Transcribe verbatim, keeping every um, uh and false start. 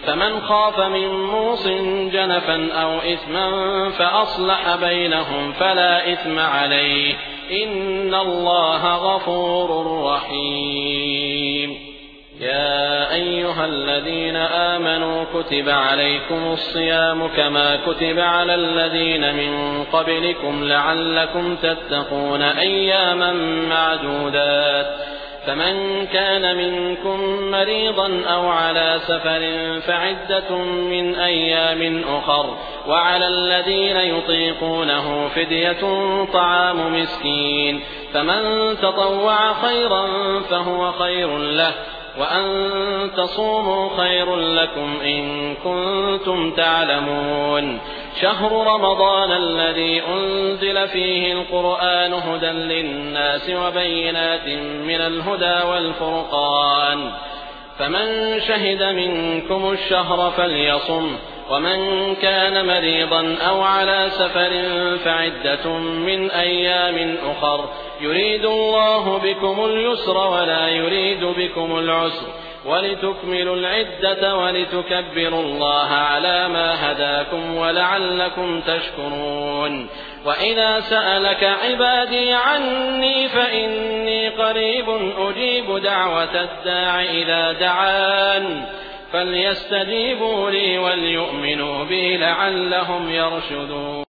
فمن خاف من موص جنفا أو إثما فأصلح بينهم فلا إثم عليه إن الله غفور رحيم. يا أيها الذين آمنوا كتب عليكم الصيام كما كتب على الذين من قبلكم لعلكم تتقون أياما معدودات. فمن كان منكم مريضا أو على سفر فعدة من أيام أخر وعلى الذين يطيقونه فدية طعام مسكين فمن تطوع خيرا فهو خير له وأن تصوموا خير لكم إن كنتم تعلمون. شهر رمضان الذي أنزل فيه القرآن هدى للناس وبينات من الهدى والفرقان فمن شهد منكم الشهر فليصم ومن كان مريضا أو على سفر فعدة من أيام أخر يريد الله بكم اليسر ولا يريد بكم العسر ولتكملوا العدة ولتكبروا الله على ما هداكم ولعلكم تشكرون. وإذا سألك عبادي عني فإني قريب أجيب دعوة الداع إذا دعان فليستجيبوا لي وليؤمنوا بي لعلهم يرشدون.